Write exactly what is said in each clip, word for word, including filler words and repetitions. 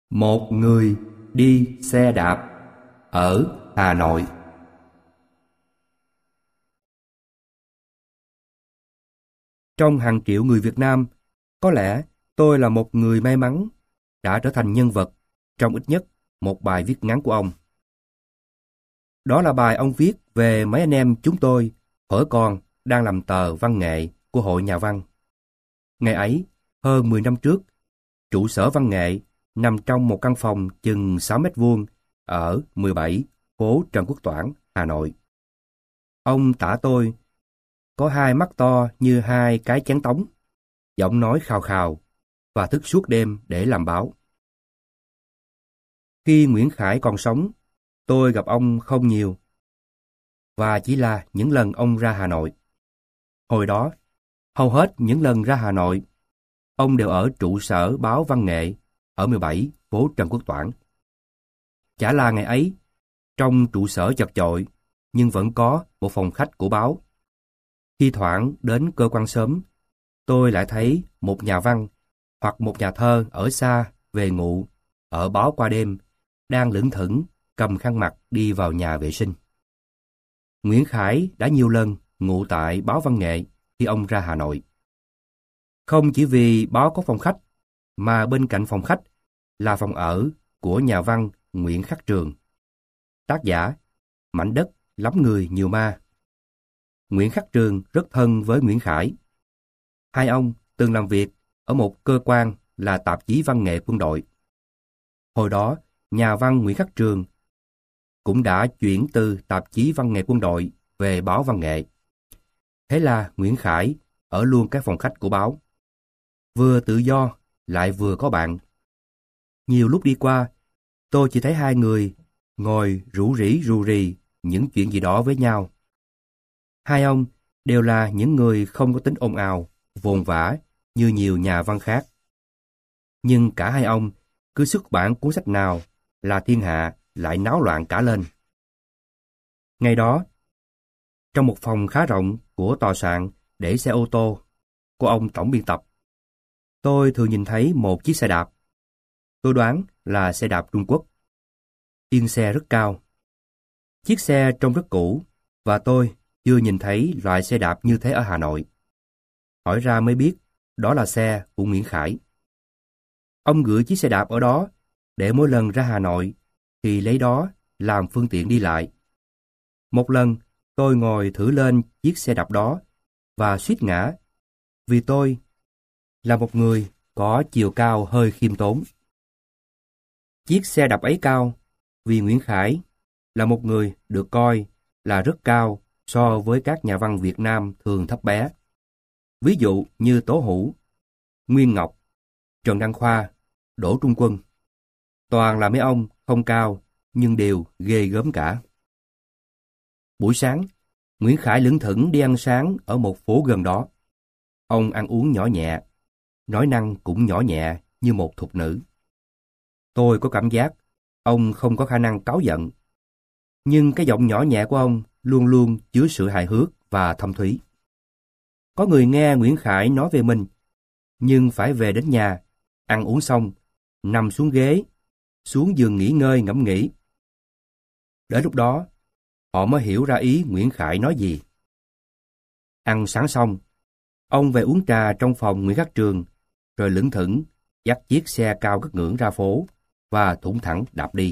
Một người đi xe đạp ở Hà Nội. Trong hàng triệu người Việt Nam, có lẽ tôi là một người may mắn đã trở thành nhân vật trong ít nhất một bài viết ngắn của ông. Đó là bài ông viết về mấy anh em chúng tôi thuở còn đang làm tờ văn nghệ của Hội Nhà văn. Ngày ấy, hơn mười năm trước, trụ sở văn nghệ nằm trong một căn phòng chừng sáu mét vuông ở mười bảy phố Trần Quốc Toản, Hà Nội. Ông tả tôi có hai mắt to như hai cái chén tống, giọng nói khào khào và thức suốt đêm để làm báo. Khi Nguyễn Khải còn sống, tôi gặp ông không nhiều, và chỉ là những lần ông ra Hà Nội. Hồi đó, hầu hết những lần ra Hà Nội, ông đều ở trụ sở báo văn nghệ ở mười bảy phố Trần Quốc Toản. Chả là ngày ấy, trong trụ sở chật chội, nhưng vẫn có một phòng khách của báo. Khi thoảng đến cơ quan sớm, tôi lại thấy một nhà văn hoặc một nhà thơ ở xa về ngụ ở báo qua đêm đang lững thững cầm khăn mặt đi vào nhà vệ sinh. Nguyễn Khải đã nhiều lần ngụ tại báo văn nghệ khi ông ra Hà Nội. Không chỉ vì báo có phòng khách, mà bên cạnh phòng khách là phòng ở của nhà văn Nguyễn Khắc Trường, tác giả Mảnh đất lắm người nhiều ma. Nguyễn Khắc Trường rất thân với Nguyễn Khải. Hai ông từng làm việc ở một cơ quan là tạp chí văn nghệ quân đội. Hồi đó, nhà văn Nguyễn Khắc Trường cũng đã chuyển từ tạp chí văn nghệ quân đội về báo văn nghệ. Thế là Nguyễn Khải ở luôn cái phòng khách của báo. Vừa tự do, lại vừa có bạn. Nhiều lúc đi qua, tôi chỉ thấy hai người ngồi rủ rỉ rù rì những chuyện gì đó với nhau. Hai ông đều là những người không có tính ồn ào, vồn vã như nhiều nhà văn khác. Nhưng cả hai ông cứ xuất bản cuốn sách nào là thiên hạ lại náo loạn cả lên. Ngày đó, trong một phòng khá rộng của tòa soạn để xe ô tô của ông tổng biên tập, tôi thường nhìn thấy một chiếc xe đạp. Tôi đoán là xe đạp Trung Quốc. Yên xe rất cao. Chiếc xe trông rất cũ, và tôi chưa nhìn thấy loại xe đạp như thế ở Hà Nội. Hỏi ra mới biết đó là xe của Nguyễn Khải. Ông gửi chiếc xe đạp ở đó để mỗi lần ra Hà Nội thì lấy đó làm phương tiện đi lại. Một lần tôi ngồi thử lên chiếc xe đạp đó và suýt ngã, vì tôi là một người có chiều cao hơi khiêm tốn. Chiếc xe đạp ấy cao vì Nguyễn Khải là một người được coi là rất cao so với các nhà văn Việt Nam thường thấp bé. Ví dụ như Tố Hữu, Nguyên Ngọc, Trần Đăng Khoa, Đỗ Trung Quân. Toàn là mấy ông không cao nhưng đều ghê gớm cả. Buổi sáng, Nguyễn Khải lững thững đi ăn sáng ở một phố gần đó. Ông ăn uống nhỏ nhẹ, nói năng cũng nhỏ nhẹ như một thục nữ. Tôi có cảm giác ông không có khả năng cáu giận, nhưng cái giọng nhỏ nhẹ của ông luôn luôn chứa sự hài hước và thâm thúy. Có người nghe Nguyễn Khải nói về mình, nhưng phải về đến nhà, ăn uống xong, nằm xuống ghế, xuống giường nghỉ ngơi ngẫm nghĩ. Đến lúc đó, họ mới hiểu ra ý Nguyễn Khải nói gì. Ăn sáng xong, ông về uống trà trong phòng Nguyễn Khắc Trường, rồi lững thững dắt chiếc xe cao ngất ngưỡng ra phố và thủng thẳng đạp đi.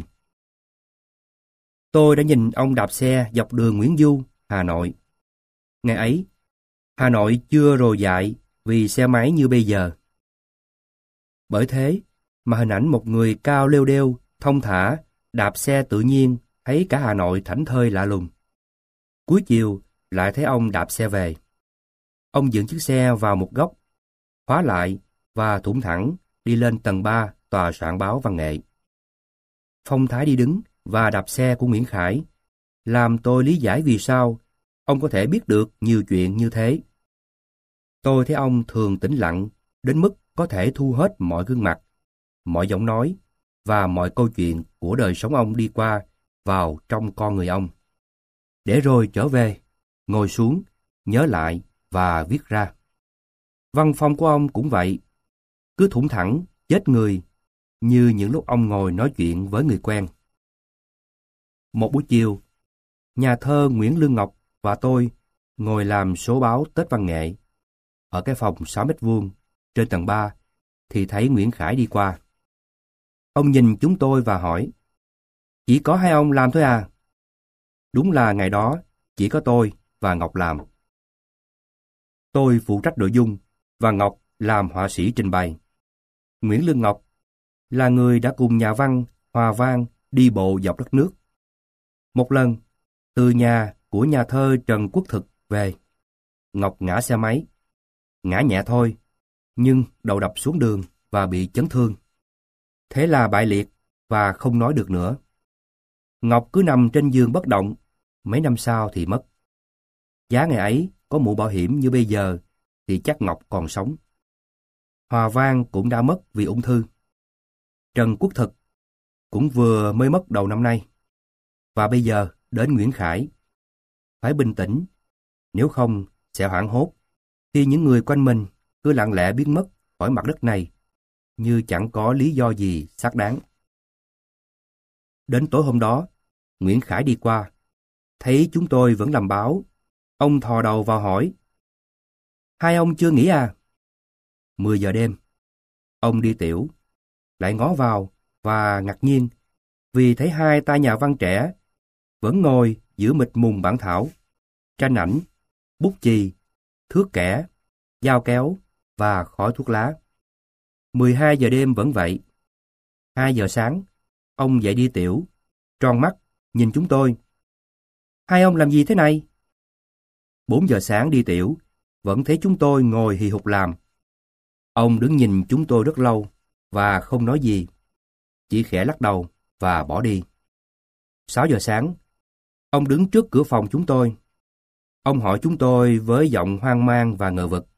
Tôi đã nhìn ông đạp xe dọc đường Nguyễn Du, Hà Nội. Ngày ấy, Hà Nội chưa rồ dại vì xe máy như bây giờ. Bởi thế mà hình ảnh một người cao lêu đêu, thong thả, đạp xe tự nhiên thấy cả Hà Nội thảnh thơi lạ lùng. Cuối chiều lại thấy ông đạp xe về. Ông dựng chiếc xe vào một góc, khóa lại và thủng thẳng đi lên tầng ba tòa soạn báo văn nghệ. Phong thái đi đứng và đạp xe của Nguyễn Khải làm tôi lý giải vì sao ông có thể biết được nhiều chuyện như thế. Tôi thấy ông thường tĩnh lặng đến mức có thể thu hết mọi gương mặt, mọi giọng nói và mọi câu chuyện của đời sống ông đi qua vào trong con người ông. Để rồi trở về, ngồi xuống, nhớ lại và viết ra. Văn phong của ông cũng vậy, cứ thủng thẳng, chết người, như những lúc ông ngồi nói chuyện với người quen. Một buổi chiều, nhà thơ Nguyễn Lương Ngọc và tôi ngồi làm số báo Tết Văn Nghệ. Ở cái phòng sáu mét vuông trên tầng ba thì thấy Nguyễn Khải đi qua. Ông nhìn chúng tôi và hỏi, chỉ có hai ông làm thôi à? Đúng là ngày đó chỉ có tôi và Ngọc làm. Tôi phụ trách nội dung và Ngọc làm họa sĩ trình bày. Nguyễn Lương Ngọc là người đã cùng nhà văn Hòa Vang đi bộ dọc đất nước. Một lần, từ nhà của nhà thơ Trần Quốc Thực về, Ngọc ngã xe máy. Ngã nhẹ thôi, nhưng đầu đập xuống đường và bị chấn thương. Thế là bại liệt và không nói được nữa. Ngọc cứ nằm trên giường bất động, mấy năm sau thì mất. Giá ngày ấy có mũ bảo hiểm như bây giờ thì chắc Ngọc còn sống. Hòa Vang cũng đã mất vì ung thư. Trần Quốc Thực cũng vừa mới mất đầu năm nay. Và bây giờ đến Nguyễn Khải. Phải bình tĩnh, nếu không sẽ hoảng hốt khi những người quanh mình cứ lặng lẽ biến mất khỏi mặt đất này như chẳng có lý do gì xác đáng. Đến tối hôm đó, Nguyễn Khải đi qua, thấy chúng tôi vẫn làm báo. Ông thò đầu vào hỏi, hai ông chưa nghỉ à? Mười giờ đêm. Ông đi tiểu, lại ngó vào và ngạc nhiên vì thấy hai tay nhà văn trẻ vẫn ngồi giữa mịt mùng bản thảo, tranh ảnh, bút chì, thước kẻ, dao kéo và khói thuốc lá. Mười hai giờ đêm vẫn vậy. Hai giờ sáng, ông dậy đi tiểu, tròn mắt, nhìn chúng tôi. Hai ông làm gì thế này? Bốn giờ sáng đi tiểu, vẫn thấy chúng tôi ngồi hì hục làm. Ông đứng nhìn chúng tôi rất lâu và không nói gì, chỉ khẽ lắc đầu và bỏ đi. Sáu giờ sáng, ông đứng trước cửa phòng chúng tôi. Ông hỏi chúng tôi với giọng hoang mang và ngờ vực.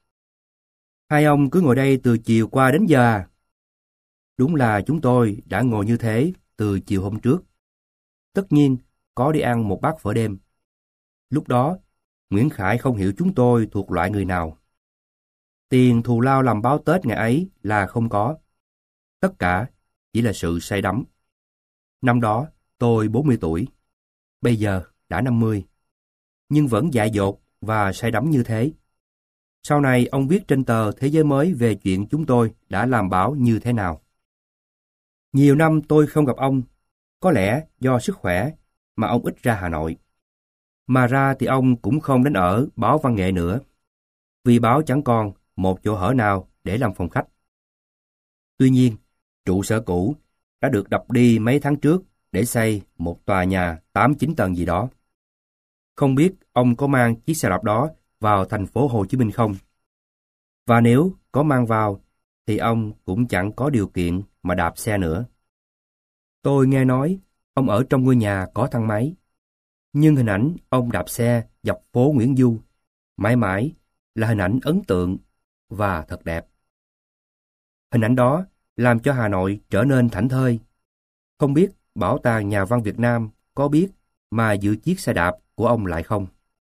Hai ông cứ ngồi đây từ chiều qua đến giờ à? Đúng là chúng tôi đã ngồi như thế từ chiều hôm trước. Tất nhiên, có đi ăn một bát phở đêm. Lúc đó, Nguyễn Khải không hiểu chúng tôi thuộc loại người nào. Tiền thù lao làm báo Tết ngày ấy là không có. Tất cả chỉ là sự say đắm. Năm đó, tôi bốn mươi tuổi. Bây giờ đã năm mươi. Nhưng vẫn dại dột và say đắm như thế. Sau này ông viết trên tờ Thế Giới Mới về chuyện chúng tôi đã làm báo như thế nào. Nhiều năm tôi không gặp ông, có lẽ do sức khỏe mà ông ít ra Hà Nội. Mà ra thì ông cũng không đến ở báo Văn Nghệ nữa, vì báo chẳng còn một chỗ hở nào để làm phòng khách. Tuy nhiên, trụ sở cũ đã được đập đi mấy tháng trước để xây một tòa nhà tám chín tầng gì đó. Không biết ông có mang chiếc xe đạp đó vào thành phố Hồ Chí Minh không? Và nếu có mang vào, thì ông cũng chẳng có điều kiện mà đạp xe nữa. Tôi nghe nói ông ở trong ngôi nhà có thang máy, nhưng hình ảnh ông đạp xe dọc phố Nguyễn Du mãi mãi là hình ảnh ấn tượng và thật đẹp. Hình ảnh đó làm cho Hà Nội trở nên thảnh thơi. Không biết Bảo tàng Nhà văn Việt Nam có biết mà giữ chiếc xe đạp của ông lại không?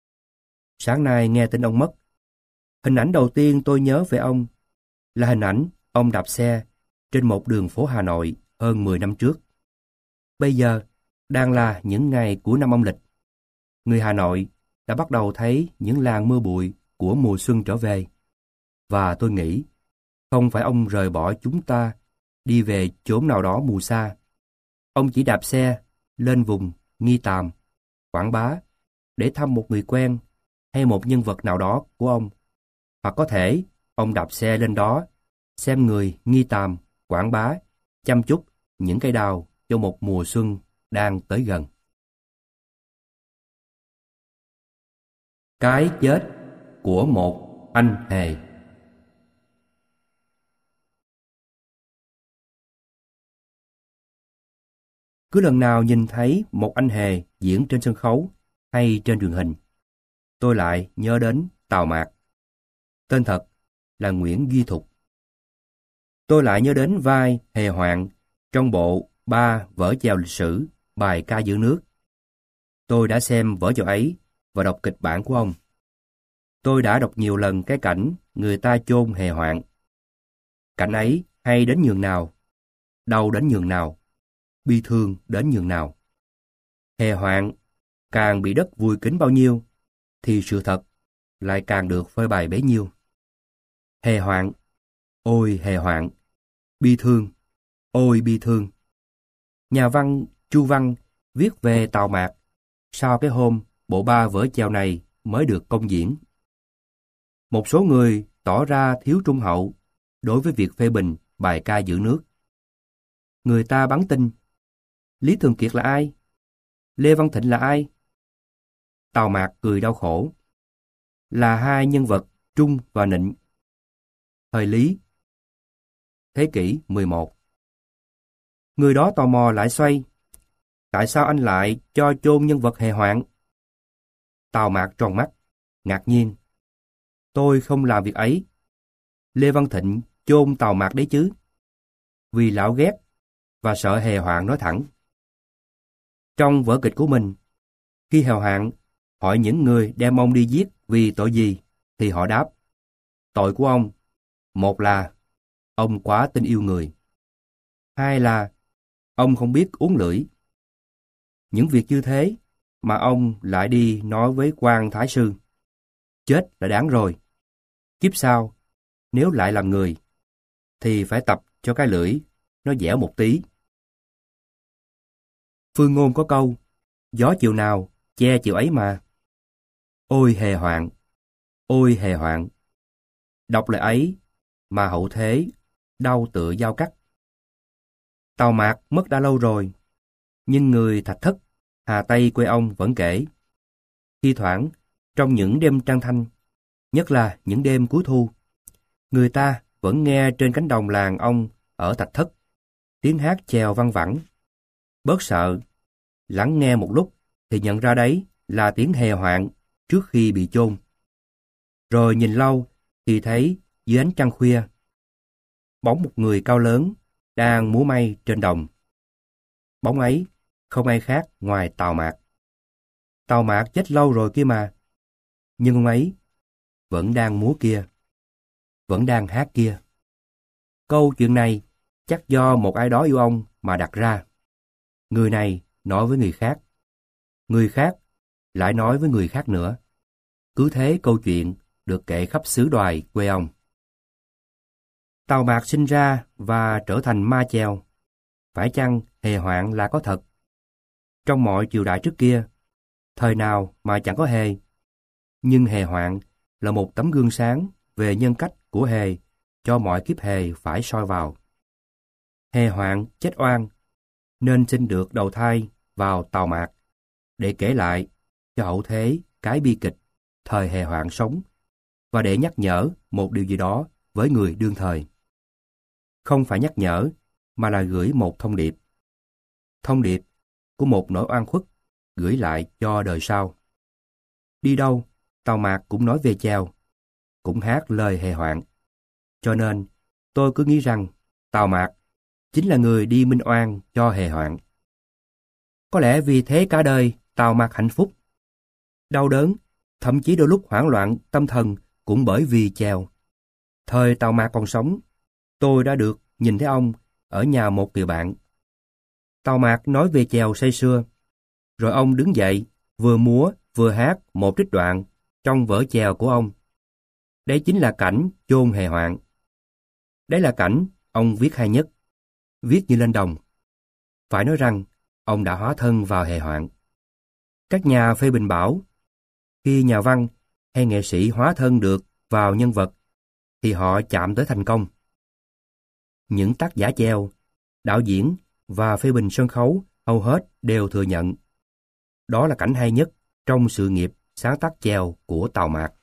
Sáng nay nghe tin ông mất, hình ảnh đầu tiên tôi nhớ về ông là hình ảnh ông đạp xe trên một đường phố Hà Nội hơn mười năm trước. Bây giờ đang là những ngày của năm âm lịch. Người Hà Nội đã bắt đầu thấy những làn mưa bụi của mùa xuân trở về. Và tôi nghĩ, không phải ông rời bỏ chúng ta đi về chốn nào đó mù xa. Ông chỉ đạp xe lên vùng Nghi Tàm, Quảng Bá để thăm một người quen hay một nhân vật nào đó của ông. Hoặc có thể ông đạp xe lên đó xem người Nghi Tàm, Quảng Bá chăm chút những cây đào cho một mùa xuân đang tới gần. Cái chết của một anh hề. Cứ lần nào nhìn thấy một anh hề diễn trên sân khấu hay trên truyền hình, tôi lại nhớ đến Tào Mạt. Tên thật là Nguyễn Duy Thục. Tôi lại nhớ đến vai Hề Hoạn trong bộ ba vở chèo lịch sử bài ca giữ nước. Tôi đã xem vở chèo ấy và đọc kịch bản của ông. Tôi đã đọc nhiều lần cái cảnh người ta chôn Hề Hoạn. Cảnh ấy hay đến nhường nào. đau đến nhường nào, bi thương đến nhường nào. Hề hoạn càng bị đất vùi kín bao nhiêu, thì sự thật lại càng được phơi bày bấy nhiêu. Hề hoạn, ôi hề hoạn, bi thương, ôi bi thương. Nhà văn Chu Văn viết về Tào Mạt sau cái hôm bộ ba vở chèo này mới được công diễn. Một số người tỏ ra thiếu trung hậu đối với việc phê bình bài ca giữ nước. Người ta bắn tin, Lý Thường Kiệt là ai? Lê Văn Thịnh là ai? Tào Mạt cười đau khổ. Là hai nhân vật Trung và Nịnh. Thời Lý, thế kỷ mười một. Người đó tò mò lại xoay. Tại sao anh lại cho chôn nhân vật hề hoạn? Tào Mạt tròn mắt, ngạc nhiên. Tôi không làm việc ấy. Lê Văn Thịnh chôn Tào Mạt đấy chứ. Vì lão ghét và sợ hề hoạn nói thẳng. Trong vở kịch của mình, khi hề hoạn hỏi những người đem ông đi giết vì tội gì, thì họ đáp: tội của ông, một là ông quá tin yêu người, hai là ông không biết uốn lưỡi. Những việc như thế mà ông lại đi nói với quan thái sư. Chết đã đáng rồi. Kiếp sau, nếu lại làm người, thì phải tập cho cái lưỡi nó dẻo một tí. Phương ngôn có câu, gió chiều nào, che chiều ấy mà. Ôi hề hoạn, ôi hề hoạn. Đọc lời ấy mà hậu thế đau tựa dao cắt. Tào Mạt mất đã lâu rồi, nhưng người Thạch Thất, Hà Tây quê ông vẫn kể. Thi thoảng, trong những đêm trăng thanh, nhất là những đêm cuối thu, người ta vẫn nghe trên cánh đồng làng ông ở Thạch Thất tiếng hát chèo văng vẳng. Bớt sợ, lắng nghe một lúc thì nhận ra đấy là tiếng hề hoạn trước khi bị chôn. Rồi nhìn lâu thì thấy dưới ánh trăng khuya, bóng một người cao lớn đang múa may trên đồng. Bóng ấy không ai khác ngoài Tào Mạt. Tào Mạt chết lâu rồi kia mà, nhưng ông ấy vẫn đang múa kia, vẫn đang hát kia. Câu chuyện này chắc do một ai đó yêu ông mà đặt ra. Người này nói với người khác, người khác lại nói với người khác nữa. Cứ thế câu chuyện được kể khắp xứ Đoài quê ông. Tào Mạt sinh ra và trở thành ma chèo. Phải chăng hề hoạn là có thật? Trong mọi triều đại trước kia, thời nào mà chẳng có hề. Nhưng hề hoạn là một tấm gương sáng về nhân cách của hề cho mọi kiếp hề phải soi vào. Hề hoạn chết oan, nên xin được đầu thai vào Tào Mạt để kể lại cho hậu thế cái bi kịch thời hề hoạn sống và để nhắc nhở một điều gì đó với người đương thời. Không phải nhắc nhở, mà là gửi một thông điệp. Thông điệp của một nỗi oan khuất gửi lại cho đời sau. Đi đâu, Tào Mạt cũng nói về chèo, cũng hát lời hề hoạn. Cho nên, tôi cứ nghĩ rằng Tào Mạt chính là người đi minh oan cho hề hoạn. Có lẽ vì thế cả đời Tào Mạt hạnh phúc. Đau đớn, thậm chí đôi lúc hoảng loạn tâm thần cũng bởi vì chèo. Thời Tào Mạt còn sống, tôi đã được nhìn thấy ông ở nhà một người bạn. Tào Mạt nói về chèo say sưa, rồi ông đứng dậy, vừa múa vừa hát một trích đoạn trong vở chèo của ông. Đấy chính là cảnh chôn hề hoạn. Đấy là cảnh ông viết hay nhất, viết như lên đồng. Phải nói rằng, ông đã hóa thân vào hề hoạn. Các nhà phê bình bảo, khi nhà văn hay nghệ sĩ hóa thân được vào nhân vật, thì họ chạm tới thành công. Những tác giả chèo, đạo diễn và phê bình sân khấu hầu hết đều thừa nhận. Đó là cảnh hay nhất trong sự nghiệp sáng tác chèo của Tào Mạt.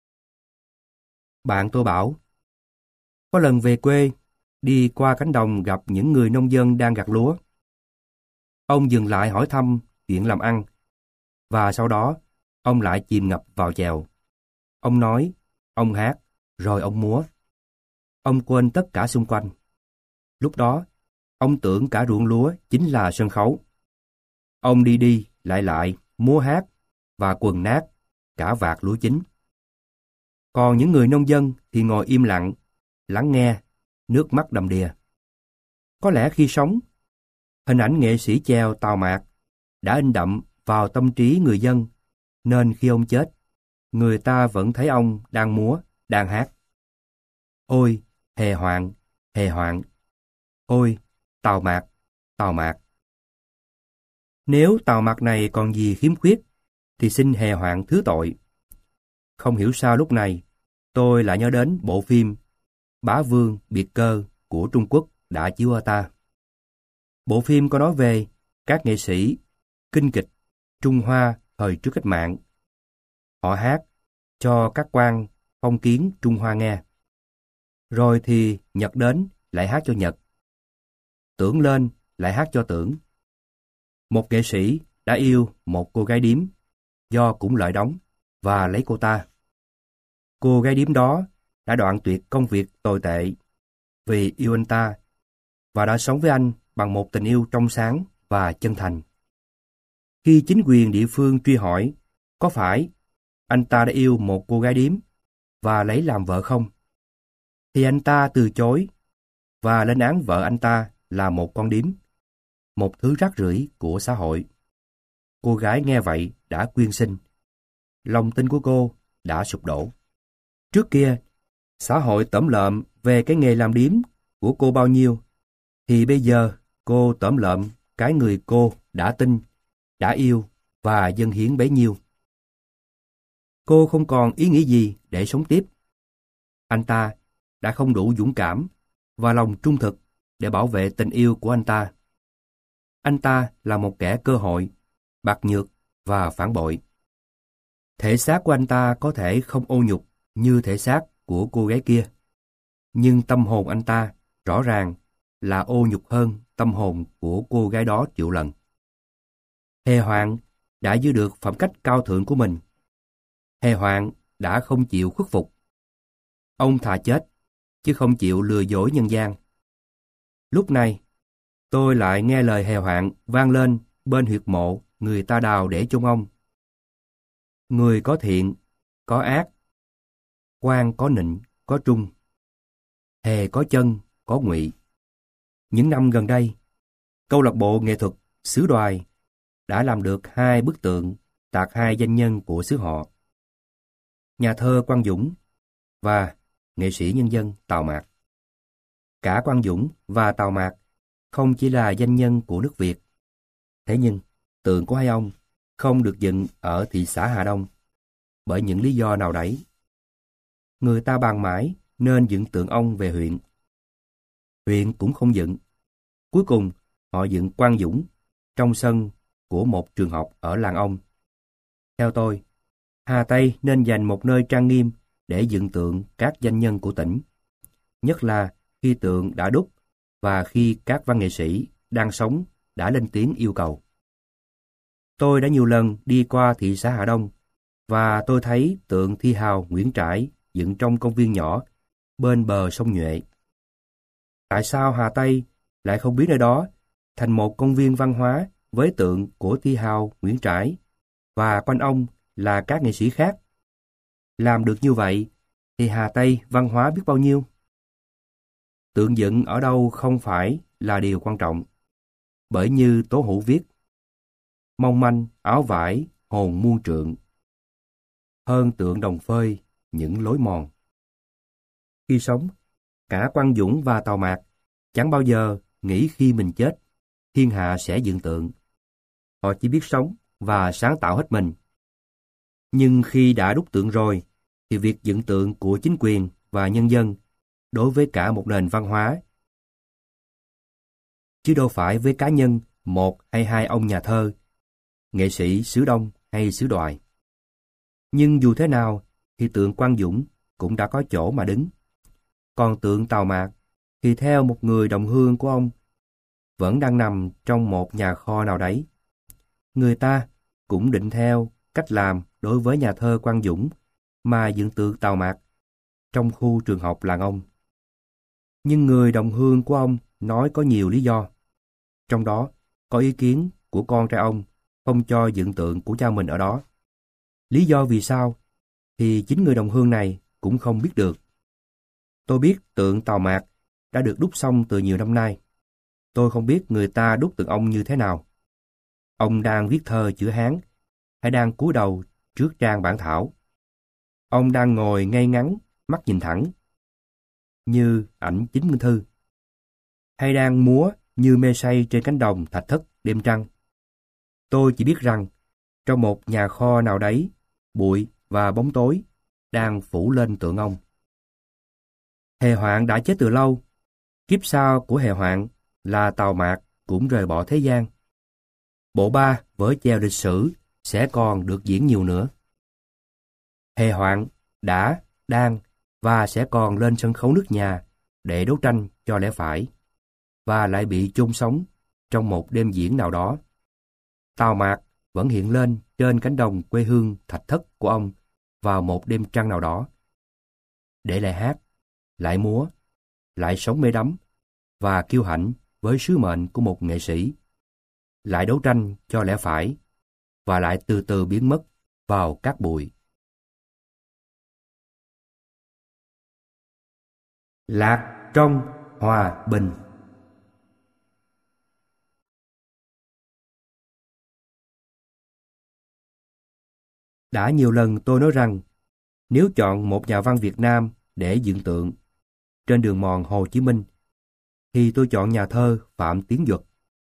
Bạn tôi bảo, có lần về quê, đi qua cánh đồng gặp những người nông dân đang gặt lúa. Ông dừng lại hỏi thăm chuyện làm ăn, và sau đó ông lại chìm ngập vào chèo. Ông nói, ông hát, rồi ông múa. Ông quên tất cả xung quanh. Lúc đó, ông tưởng cả ruộng lúa chính là sân khấu. Ông đi đi, lại lại, múa hát, và quần nát, cả vạt lúa chín. Còn những người nông dân thì ngồi im lặng, lắng nghe, nước mắt đầm đìa. Có lẽ khi sống, hình ảnh nghệ sĩ chèo Tào Mạt đã in đậm vào tâm trí người dân, nên khi ông chết, người ta vẫn thấy ông đang múa, đang hát. Ôi, hề hoạn, hề hoạn. Ôi, Tào Mạt, Tào Mạt. Nếu Tào Mạt này còn gì khiếm khuyết, thì xin hề hoạn thứ tội. Không hiểu sao lúc này, tôi lại nhớ đến bộ phim Bá Vương Biệt Cơ của Trung Quốc đã chiếu ở ta. Bộ phim có nói về các nghệ sĩ kinh kịch Trung Hoa thời trước cách mạng. Họ hát cho các quan phong kiến Trung Hoa nghe. Rồi thì Nhật đến lại hát cho Nhật. Tưởng lên lại hát cho Tưởng. Một nghệ sĩ đã yêu một cô gái điếm do cũng lợi đóng và lấy cô ta. Cô gái điếm đó đã đoạn tuyệt công việc tồi tệ vì yêu anh ta và đã sống với anh bằng một tình yêu trong sáng và chân thành. Khi chính quyền địa phương truy hỏi có phải anh ta đã yêu một cô gái điếm và lấy làm vợ không, thì anh ta từ chối và lên án vợ anh ta là một con điếm, một thứ rác rưởi của xã hội. Cô gái nghe vậy đã quyên sinh. Lòng tin của cô đã sụp đổ. Trước kia, xã hội tởm lợm về cái nghề làm điếm của cô bao nhiêu, thì bây giờ cô tởm lợm cái người cô đã tin, đã yêu và dâng hiến bấy nhiêu. Cô không còn ý nghĩ gì để sống tiếp. Anh ta đã không đủ dũng cảm và lòng trung thực để bảo vệ tình yêu của anh ta. Anh ta là một kẻ cơ hội, bạc nhược và phản bội. Thể xác của anh ta có thể không ô nhục như thể xác của cô gái kia, nhưng tâm hồn anh ta rõ ràng là ô nhục hơn tâm hồn của cô gái đó triệu lần. Hề Hoạn đã giữ được phẩm cách cao thượng của mình. Hề Hoạn đã không chịu khuất phục. Ông thà chết, chứ không chịu lừa dối nhân gian. Lúc này, tôi lại nghe lời Hề Hoạn vang lên bên huyệt mộ người ta đào để chôn ông. Người có thiện, có ác, quan có nịnh, có trung, hề có chân, có ngụy. Những năm gần đây, câu lạc bộ nghệ thuật xứ Đoài đã làm được hai bức tượng tạc hai danh nhân của xứ họ, nhà thơ Quang Dũng và nghệ sĩ nhân dân Tào Mạt. Cả Quang Dũng và Tào Mạt không chỉ là danh nhân của nước Việt. Thế nhưng, tượng của hai ông không được dựng ở thị xã Hà Đông bởi những lý do nào đấy. Người ta bàn mãi nên dựng tượng ông về huyện. Huyện cũng không dựng. Cuối cùng, họ dựng Quang Dũng trong sân của một trường học ở làng ông. Theo tôi, Hà Tây nên dành một nơi trang nghiêm để dựng tượng các danh nhân của tỉnh, nhất là khi tượng đã đúc và khi các văn nghệ sĩ đang sống đã lên tiếng yêu cầu. Tôi đã nhiều lần đi qua thị xã Hà Đông và tôi thấy tượng thi hào Nguyễn Trãi dựng trong công viên nhỏ bên bờ sông Nhuệ. Tại sao Hà Tây lại không biến nơi đó thành một công viên văn hóa với tượng của thi hào Nguyễn Trãi và quanh ông là các nghệ sĩ khác? Làm được như vậy thì Hà Tây văn hóa biết bao nhiêu. Tượng dựng ở đâu không phải là điều quan trọng, bởi như Tố Hữu viết, mong manh áo vải hồn muôn trượng, hơn tượng đồng phơi những lối mòn. Khi sống, cả Quang Dũng và Tào Mạt chẳng bao giờ nghĩ khi mình chết, thiên hạ sẽ dựng tượng. Họ chỉ biết sống và sáng tạo hết mình. Nhưng khi đã đúc tượng rồi, thì việc dựng tượng của chính quyền và nhân dân đối với cả một nền văn hóa, chứ đâu phải với cá nhân một hay hai ông nhà thơ, nghệ sĩ xứ Đông hay xứ Đoài. Nhưng dù thế nào thì tượng Quang Dũng cũng đã có chỗ mà đứng. Còn tượng Tào Mạt thì theo một người đồng hương của ông vẫn đang nằm trong một nhà kho nào đấy. Người ta cũng định theo cách làm đối với nhà thơ Quang Dũng mà dựng tượng Tào Mạt trong khu trường học làng ông. Nhưng người đồng hương của ông nói có nhiều lý do. Trong đó có ý kiến của con trai ông không cho dựng tượng của cha mình ở đó. Lý do vì sao thì chính người đồng hương này cũng không biết được. Tôi biết tượng Tào Mạt đã được đúc xong từ nhiều năm nay. Tôi không biết người ta đúc tượng ông như thế nào. Ông đang viết thơ chữ Hán, hay đang cúi đầu trước trang bản thảo? Ông đang ngồi ngay ngắn, mắt nhìn thẳng, như ảnh Chính Minh Thư, hay đang múa như mê say trên cánh đồng thạch thất đêm trăng? Tôi chỉ biết rằng, trong một nhà kho nào đấy, bụi và bóng tối đang phủ lên tượng ông. Hề Hoạn đã chết từ lâu. Kiếp sau của Hề Hoạn là Tào Mạt cũng rời bỏ thế gian. Bộ ba vở chèo lịch sử sẽ còn được diễn nhiều nữa. Hề Hoạn đã, đang và sẽ còn lên sân khấu nước nhà để đấu tranh cho lẽ phải, và lại bị chôn sống trong một đêm diễn nào đó. Tào Mạt vẫn hiện lên trên cánh đồng quê hương thạch thất của ông vào một đêm trăng nào đó, để lại hát, lại múa, lại sống mê đắm và kiêu hãnh với sứ mệnh của một nghệ sĩ, lại đấu tranh cho lẽ phải, và lại từ từ biến mất vào cát bụi. Lạc trong hòa bình. Đã nhiều lần tôi nói rằng, nếu chọn một nhà văn Việt Nam để dựng tượng trên đường mòn Hồ Chí Minh, thì tôi chọn nhà thơ Phạm Tiến Duật.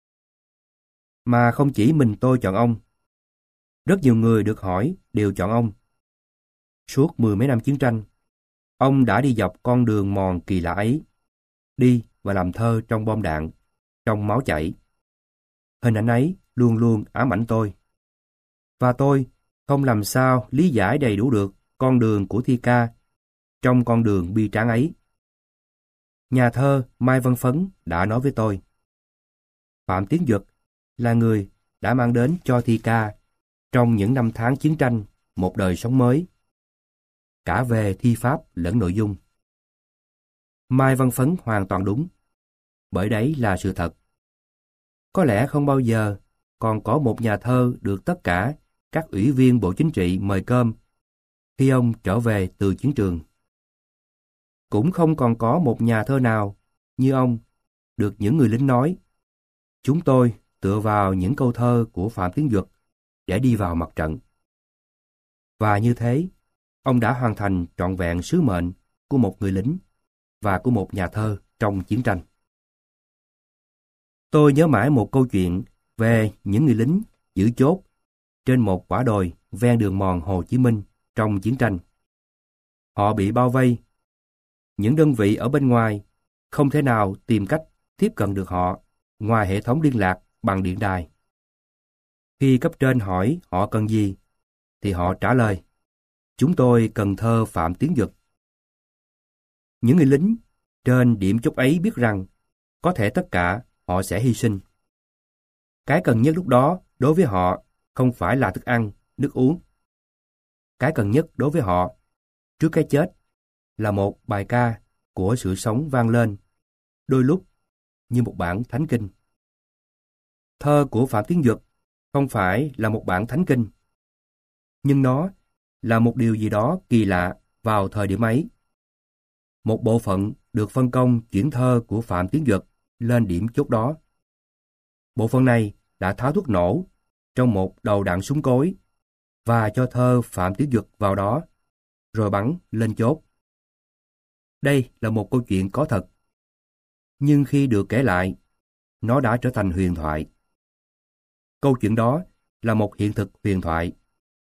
Mà không chỉ mình tôi chọn ông. Rất nhiều người được hỏi đều chọn ông. Suốt mười mấy năm chiến tranh, ông đã đi dọc con đường mòn kỳ lạ ấy, đi và làm thơ trong bom đạn, trong máu chảy. Hình ảnh ấy luôn luôn ám ảnh tôi. Và tôi không làm sao lý giải đầy đủ được con đường của thi ca trong con đường bi tráng ấy. Nhà thơ Mai Văn Phấn đã nói với tôi, Phạm Tiến Duật là người đã mang đến cho thi ca trong những năm tháng chiến tranh một đời sống mới, cả về thi pháp lẫn nội dung. Mai Văn Phấn hoàn toàn đúng, bởi đấy là sự thật. Có lẽ không bao giờ còn có một nhà thơ được tất cả các ủy viên Bộ Chính trị mời cơm khi ông trở về từ chiến trường. Cũng không còn có một nhà thơ nào như ông được những người lính nói, chúng tôi tựa vào những câu thơ của Phạm Tiến Duật để đi vào mặt trận. Và như thế, ông đã hoàn thành trọn vẹn sứ mệnh của một người lính và của một nhà thơ trong chiến tranh. Tôi nhớ mãi một câu chuyện về những người lính giữ chốt trên một quả đồi ven đường mòn Hồ Chí Minh trong chiến tranh. Họ bị bao vây. Những đơn vị ở bên ngoài không thể nào tìm cách tiếp cận được họ ngoài hệ thống liên lạc bằng điện đài. Khi cấp trên hỏi họ cần gì, thì họ trả lời, chúng tôi cần thơ Phạm Tiến Duật. Những người lính trên điểm chốt ấy biết rằng có thể tất cả họ sẽ hy sinh. Cái cần nhất lúc đó đối với họ không phải là thức ăn, nước uống. Cái cần nhất đối với họ trước cái chết là một bài ca của sự sống vang lên, đôi lúc như một bản thánh kinh. Thơ của Phạm Tiến Duật không phải là một bản thánh kinh, nhưng nó là một điều gì đó kỳ lạ vào thời điểm ấy. Một bộ phận được phân công chuyển thơ của Phạm Tiến Duật lên điểm chốt đó. Bộ phận này đã tháo thuốc nổ trong một đầu đạn súng cối và cho thơ Phạm Tiến Duật vào đó, rồi bắn lên chốt. Đây là một câu chuyện có thật, nhưng khi được kể lại, nó đã trở thành huyền thoại. Câu chuyện đó là một hiện thực huyền thoại.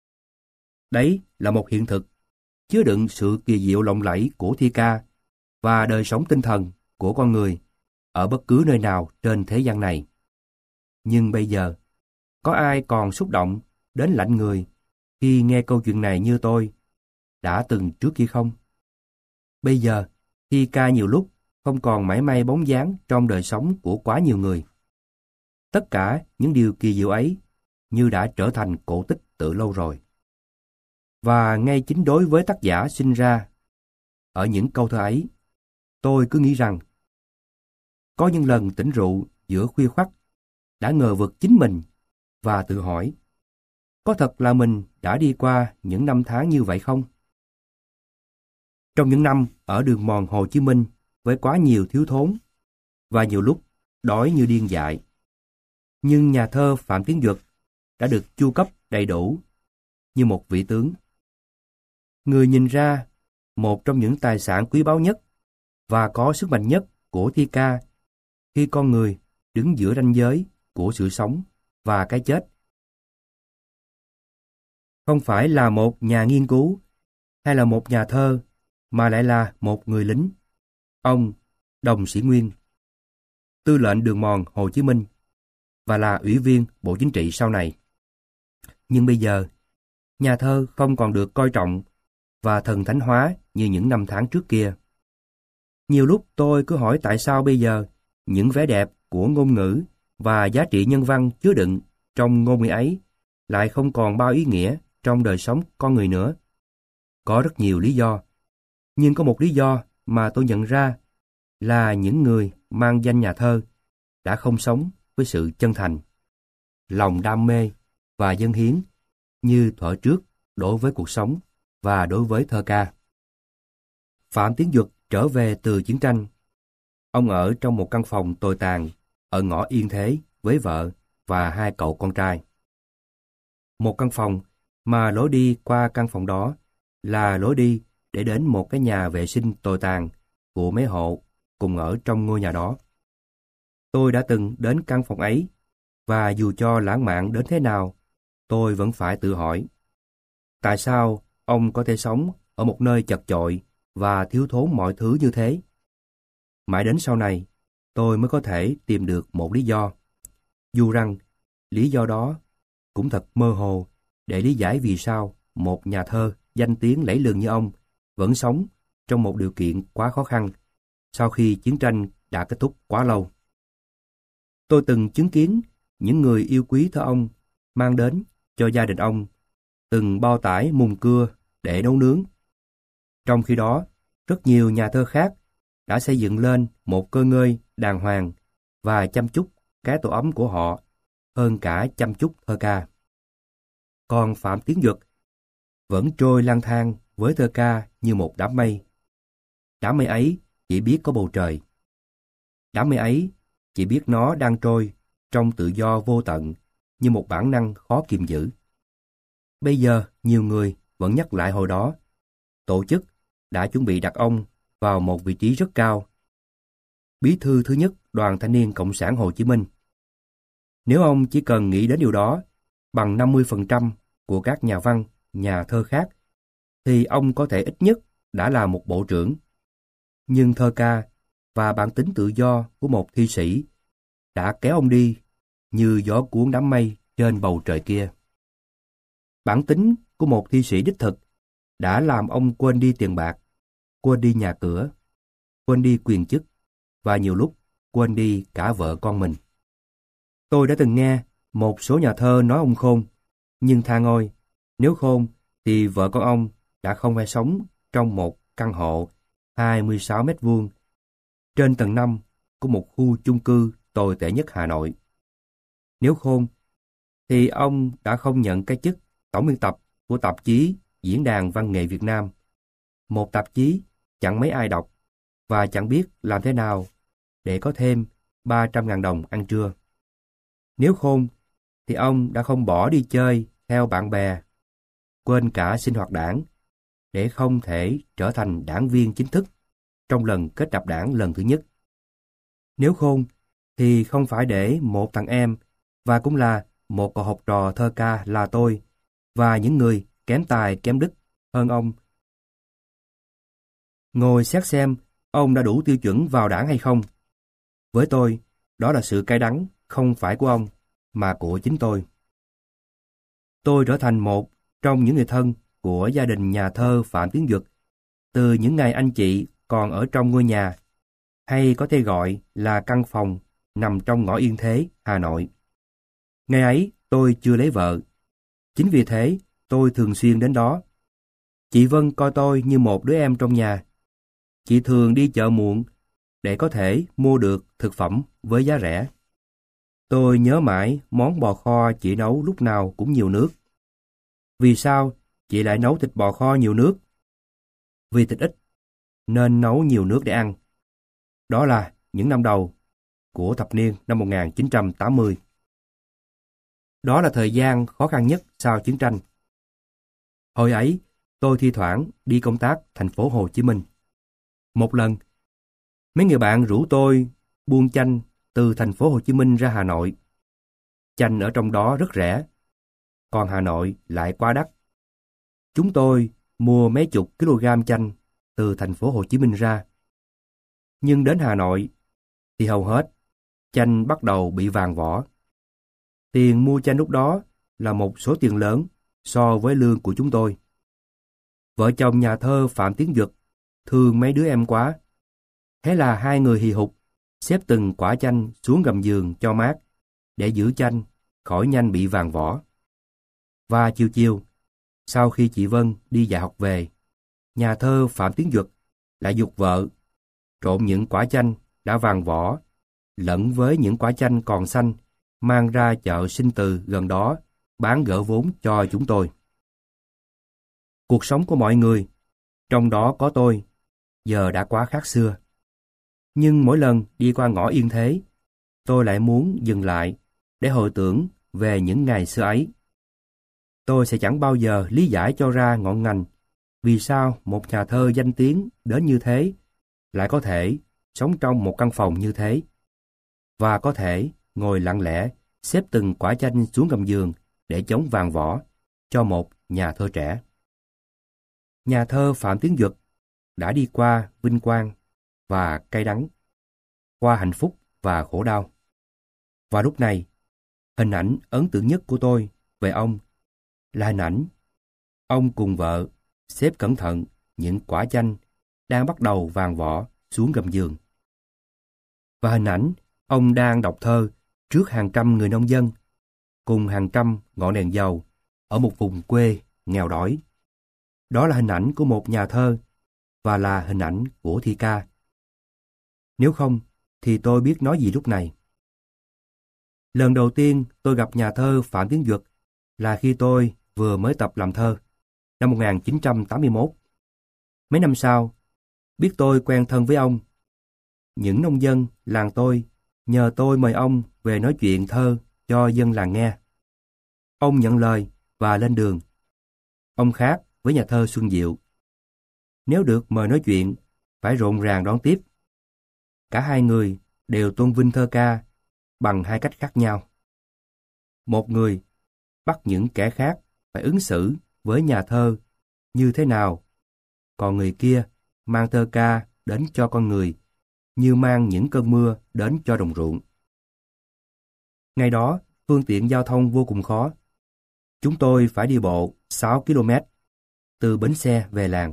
Đấy là một hiện thực chứa đựng sự kỳ diệu lộng lẫy của thi ca và đời sống tinh thần của con người ở bất cứ nơi nào trên thế gian này. Nhưng bây giờ, có ai còn xúc động đến lạnh người khi nghe câu chuyện này như tôi đã từng trước kia không? Bây giờ, thi ca nhiều lúc không còn mảy may bóng dáng trong đời sống của quá nhiều người. Tất cả những điều kỳ diệu ấy như đã trở thành cổ tích từ lâu rồi. Và ngay chính đối với tác giả sinh ra ở những câu thơ ấy, tôi cứ nghĩ rằng có những lần tỉnh rượu giữa khuya khoắt đã ngờ vực chính mình và tự hỏi, có thật là mình đã đi qua những năm tháng như vậy không? Trong những năm ở đường mòn Hồ Chí Minh với quá nhiều thiếu thốn, và nhiều lúc đói như điên dại. Nhưng nhà thơ Phạm Tiến Duật đã được chu cấp đầy đủ như một vị tướng. Người nhìn ra một trong những tài sản quý báu nhất và có sức mạnh nhất của thi ca khi con người đứng giữa ranh giới của sự sống và cái chết. Không phải là một nhà nghiên cứu hay là một nhà thơ, mà lại là một người lính. Ông Đồng Sĩ Nguyên, tư lệnh đường mòn Hồ Chí Minh và là ủy viên Bộ Chính trị sau này. Nhưng bây giờ, nhà thơ không còn được coi trọng và thần thánh hóa như những năm tháng trước kia. Nhiều lúc tôi cứ hỏi tại sao bây giờ những vẻ đẹp của ngôn ngữ và giá trị nhân văn chứa đựng trong ngôn ngữ ấy lại không còn bao ý nghĩa trong đời sống con người nữa. Có rất nhiều lý do, nhưng có một lý do mà tôi nhận ra là những người mang danh nhà thơ đã không sống với sự chân thành, lòng đam mê và dâng hiến như thuở trước đối với cuộc sống và đối với thơ ca. Phạm Tiến Duật trở về từ chiến tranh. Ông ở trong một căn phòng tồi tàn ở ngõ Yên Thế với vợ và hai cậu con trai. Một căn phòng mà lối đi qua căn phòng đó là lối đi để đến một cái nhà vệ sinh tồi tàn của mấy hộ cùng ở trong ngôi nhà đó. Tôi đã từng đến căn phòng ấy, và dù cho lãng mạn đến thế nào, tôi vẫn phải tự hỏi, tại sao ông có thể sống ở một nơi chật chội và thiếu thốn mọi thứ như thế? Mãi đến sau này, tôi mới có thể tìm được một lý do, dù rằng lý do đó cũng thật mơ hồ để lý giải vì sao một nhà thơ danh tiếng lẫy lừng như ông vẫn sống trong một điều kiện quá khó khăn sau khi chiến tranh đã kết thúc quá lâu. Tôi từng chứng kiến những người yêu quý thơ ông mang đến cho gia đình ông từng bao tải mùng cưa để nấu nướng. Trong khi đó, rất nhiều nhà thơ khác đã xây dựng lên một cơ ngơi đàng hoàng và chăm chút cái tổ ấm của họ hơn cả chăm chút thơ ca. Còn Phạm Tiến Duật vẫn trôi lang thang với thơ ca như một đám mây. Đám mây ấy chỉ biết có bầu trời. Đám mây ấy chỉ biết nó đang trôi trong tự do vô tận như một bản năng khó kiềm giữ. Bây giờ nhiều người vẫn nhắc lại hồi đó, tổ chức đã chuẩn bị đặt ông vào một vị trí rất cao. Bí thư thứ nhất Đoàn Thanh niên Cộng sản Hồ Chí Minh. Nếu ông chỉ cần nghĩ đến điều đó bằng năm mươi phần trăm của các nhà văn, nhà thơ khác, thì ông có thể ít nhất đã là một bộ trưởng. Nhưng thơ ca và bản tính tự do của một thi sĩ đã kéo ông đi như gió cuốn đám mây trên bầu trời kia. Bản tính của một thi sĩ đích thực đã làm ông quên đi tiền bạc, quên đi nhà cửa, quên đi quyền chức và nhiều lúc quên đi cả vợ con mình. Tôi đã từng nghe một số nhà thơ nói ông khôn, nhưng tha ôi, nếu khôn thì vợ con ông đã không phải sống trong một căn hộ hai mươi sáu mét vuông trên tầng năm của một khu chung cư tồi tệ nhất Hà Nội. Nếu khôn thì ông đã không nhận cái chức tổng biên tập của tạp chí Diễn đàn Văn nghệ Việt Nam, một tạp chí chẳng mấy ai đọc và chẳng biết làm thế nào để có thêm ba trăm ngàn đồng ăn trưa. Nếu khôn thì ông đã không bỏ đi chơi theo bạn bè, quên cả sinh hoạt đảng, để không thể trở thành đảng viên chính thức trong lần kết nạp đảng lần thứ nhất. Nếu khôn thì không phải để một thằng em và cũng là một cậu học trò thơ ca là tôi và những người kém tài kém đức hơn ông ngồi xét xem ông đã đủ tiêu chuẩn vào đảng hay không. Với tôi, đó là sự cay đắng không phải của ông mà của chính tôi. Tôi trở thành một trong những người thân của gia đình nhà thơ Phạm Tiến Duật từ những ngày anh chị còn ở trong ngôi nhà, hay có thể gọi là căn phòng nằm trong ngõ Yên Thế, Hà Nội. Ngày ấy tôi chưa lấy vợ. Chính vì thế tôi thường xuyên đến đó. Chị Vân coi tôi như một đứa em trong nhà. Chị thường đi chợ muộn để có thể mua được thực phẩm với giá rẻ. Tôi nhớ mãi món bò kho chị nấu lúc nào cũng nhiều nước. Vì sao chị lại nấu thịt bò kho nhiều nước? Vì thịt ít, nên nấu nhiều nước để ăn. Đó là những năm đầu, của thập niên năm một nghìn chín trăm tám mươi. Đó là thời gian khó khăn nhất sau chiến tranh. Hồi ấy, tôi thi thoảng đi công tác thành phố Hồ Chí Minh. Một lần, mấy người bạn rủ tôi buôn chanh từ thành phố Hồ Chí Minh ra Hà Nội. Chanh ở trong đó rất rẻ, còn Hà Nội lại quá đắt. Chúng tôi mua mấy chục kg chanh từ thành phố Hồ Chí Minh ra. Nhưng đến Hà Nội thì hầu hết chanh bắt đầu bị vàng vỏ. Tiền mua chanh lúc đó là một số tiền lớn so với lương của chúng tôi. Vợ chồng nhà thơ Phạm Tiến Duật thương mấy đứa em quá. Thế là hai người hì hục xếp từng quả chanh xuống gầm giường cho mát để giữ chanh khỏi nhanh bị vàng vỏ. Và chiều chiều, sau khi chị Vân đi dạy học về, nhà thơ Phạm Tiến Duật lại giục vợ trộn những quả chanh đã vàng vỏ lẫn với những quả chanh còn xanh mang ra chợ Sinh Từ gần đó bán gỡ vốn cho chúng tôi. Cuộc sống của mọi người, trong đó có tôi, giờ đã quá khác xưa. Nhưng mỗi lần đi qua ngõ Yên Thế, tôi lại muốn dừng lại để hồi tưởng về những ngày xưa ấy. Tôi sẽ chẳng bao giờ lý giải cho ra ngọn ngành vì sao một nhà thơ danh tiếng đến như thế lại có thể sống trong một căn phòng như thế và có thể ngồi lặng lẽ xếp từng quả chanh xuống gầm giường để chống vàng vỏ cho một nhà thơ trẻ. Nhà thơ Phạm Tiến Duật đã đi qua vinh quang và cay đắng, qua hạnh phúc và khổ đau. Và lúc này, hình ảnh ấn tượng nhất của tôi về ông là hình ảnh ông cùng vợ xếp cẩn thận những quả chanh đang bắt đầu vàng vỏ xuống gầm giường. Và hình ảnh ông đang đọc thơ trước hàng trăm người nông dân cùng hàng trăm ngọn đèn dầu ở một vùng quê nghèo đói. Đó là hình ảnh của một nhà thơ và là hình ảnh của thi ca. Nếu không, thì tôi biết nói gì lúc này. Lần đầu tiên tôi gặp nhà thơ Phạm Tiến Duật là khi tôi vừa mới tập làm thơ, năm một nghìn chín trăm tám mươi mốt. Mấy năm sau, biết tôi quen thân với ông. Những nông dân làng tôi nhờ tôi mời ông về nói chuyện thơ cho dân làng nghe. Ông nhận lời và lên đường. Ông khác với nhà thơ Xuân Diệu. Nếu được mời nói chuyện, phải rộn ràng đón tiếp. Cả hai người đều tôn vinh thơ ca bằng hai cách khác nhau. Một người bắt những kẻ khác phải ứng xử với nhà thơ như thế nào, còn người kia mang thơ ca đến cho con người như mang những cơn mưa đến cho đồng ruộng. Ngày đó, phương tiện giao thông vô cùng khó. Chúng tôi phải đi bộ sáu ki lô mét từ bến xe về làng.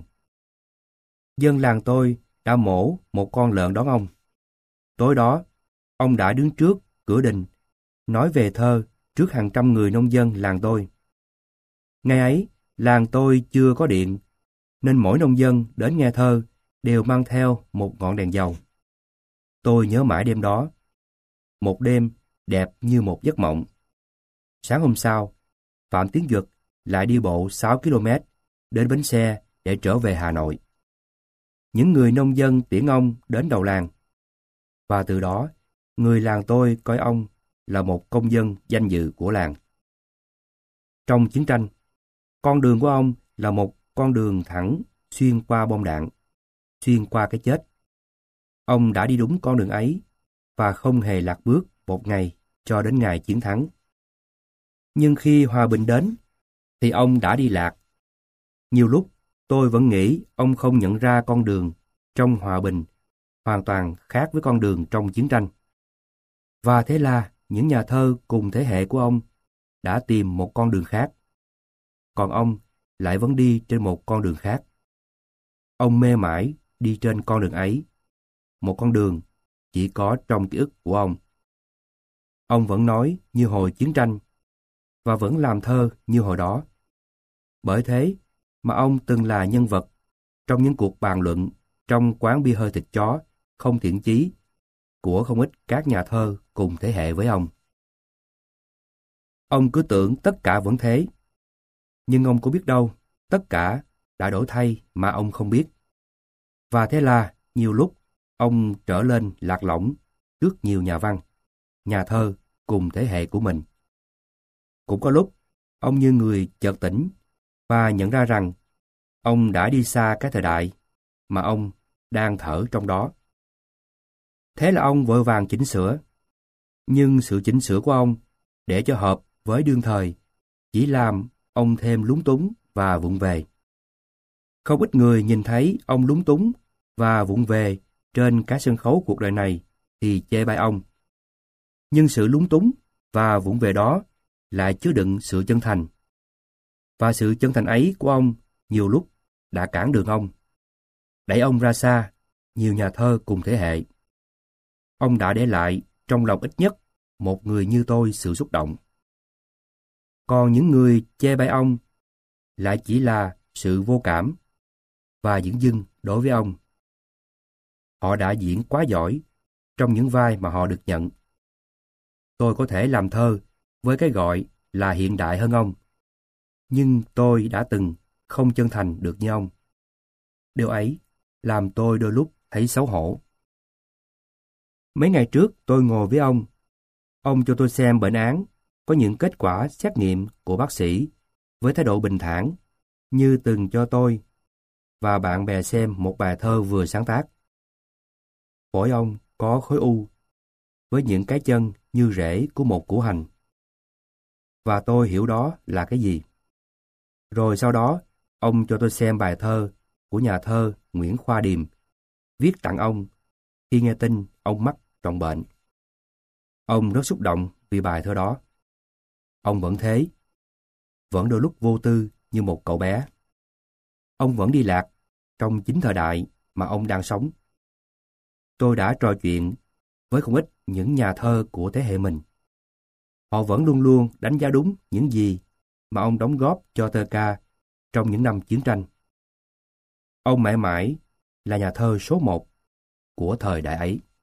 Dân làng tôi đã mổ một con lợn đón ông. Tối đó, ông đã đứng trước cửa đình, nói về thơ trước hàng trăm người nông dân làng tôi. Ngày ấy, làng tôi chưa có điện, nên mỗi nông dân đến nghe thơ đều mang theo một ngọn đèn dầu. Tôi nhớ mãi đêm đó. Một đêm đẹp như một giấc mộng. Sáng hôm sau, Phạm Tiến Duật lại đi bộ sáu ki lô mét đến bến xe để trở về Hà Nội. Những người nông dân tiễn ông đến đầu làng. Và từ đó, người làng tôi coi ông là một công dân danh dự của làng. Trong chiến tranh, con đường của ông là một con đường thẳng xuyên qua bom đạn, xuyên qua cái chết. Ông đã đi đúng con đường ấy và không hề lạc bước một ngày cho đến ngày chiến thắng. Nhưng khi hòa bình đến, thì ông đã đi lạc. Nhiều lúc, tôi vẫn nghĩ ông không nhận ra con đường trong hòa bình hoàn toàn khác với con đường trong chiến tranh. Và thế là những nhà thơ cùng thế hệ của ông đã tìm một con đường khác. Còn ông lại vẫn đi trên một con đường khác. Ông mê mải đi trên con đường ấy, một con đường chỉ có trong ký ức của ông. Ông vẫn nói như hồi chiến tranh và vẫn làm thơ như hồi đó. Bởi thế mà ông từng là nhân vật trong những cuộc bàn luận trong quán bia hơi thịt chó không thiện chí của không ít các nhà thơ cùng thế hệ với ông. Ông cứ tưởng tất cả vẫn thế, nhưng ông có biết đâu, tất cả đã đổi thay mà ông không biết. Và thế là nhiều lúc ông trở lên lạc lõng trước nhiều nhà văn, nhà thơ cùng thế hệ của mình. Cũng có lúc, ông như người chợt tỉnh và nhận ra rằng ông đã đi xa cái thời đại mà ông đang thở trong đó. Thế là ông vội vàng chỉnh sửa. Nhưng sự chỉnh sửa của ông để cho hợp với đương thời chỉ làm ông thêm lúng túng và vụng về. Không ít người nhìn thấy ông lúng túng và vụng về trên cái sân khấu cuộc đời này thì chê bai ông. Nhưng sự lúng túng và vụng về đó lại chứa đựng sự chân thành. Và sự chân thành ấy của ông nhiều lúc đã cản đường ông, đẩy ông ra xa nhiều nhà thơ cùng thế hệ. Ông đã để lại trong lòng ít nhất một người như tôi sự xúc động. Còn những người chê bai ông lại chỉ là sự vô cảm và dửng dưng đối với ông. Họ đã diễn quá giỏi trong những vai mà họ được nhận. Tôi có thể làm thơ với cái gọi là hiện đại hơn ông, nhưng tôi đã từng không chân thành được như ông. Điều ấy làm tôi đôi lúc thấy xấu hổ. Mấy ngày trước tôi ngồi với ông. Ông cho tôi xem bệnh án, có những kết quả xét nghiệm của bác sĩ với thái độ bình thản, như từng cho tôi và bạn bè xem một bài thơ vừa sáng tác. Phổi ông có khối u, với những cái chân như rễ của một củ hành. Và tôi hiểu đó là cái gì. Rồi sau đó, ông cho tôi xem bài thơ của nhà thơ Nguyễn Khoa Điềm, viết tặng ông khi nghe tin ông mắc trọng bệnh. Ông rất xúc động vì bài thơ đó. Ông vẫn thế, vẫn đôi lúc vô tư như một cậu bé. Ông vẫn đi lạc trong chính thời đại mà ông đang sống. Tôi đã trò chuyện với không ít những nhà thơ của thế hệ mình. Họ vẫn luôn luôn đánh giá đúng những gì mà ông đóng góp cho thơ ca trong những năm chiến tranh. Ông mãi mãi là nhà thơ số một của thời đại ấy.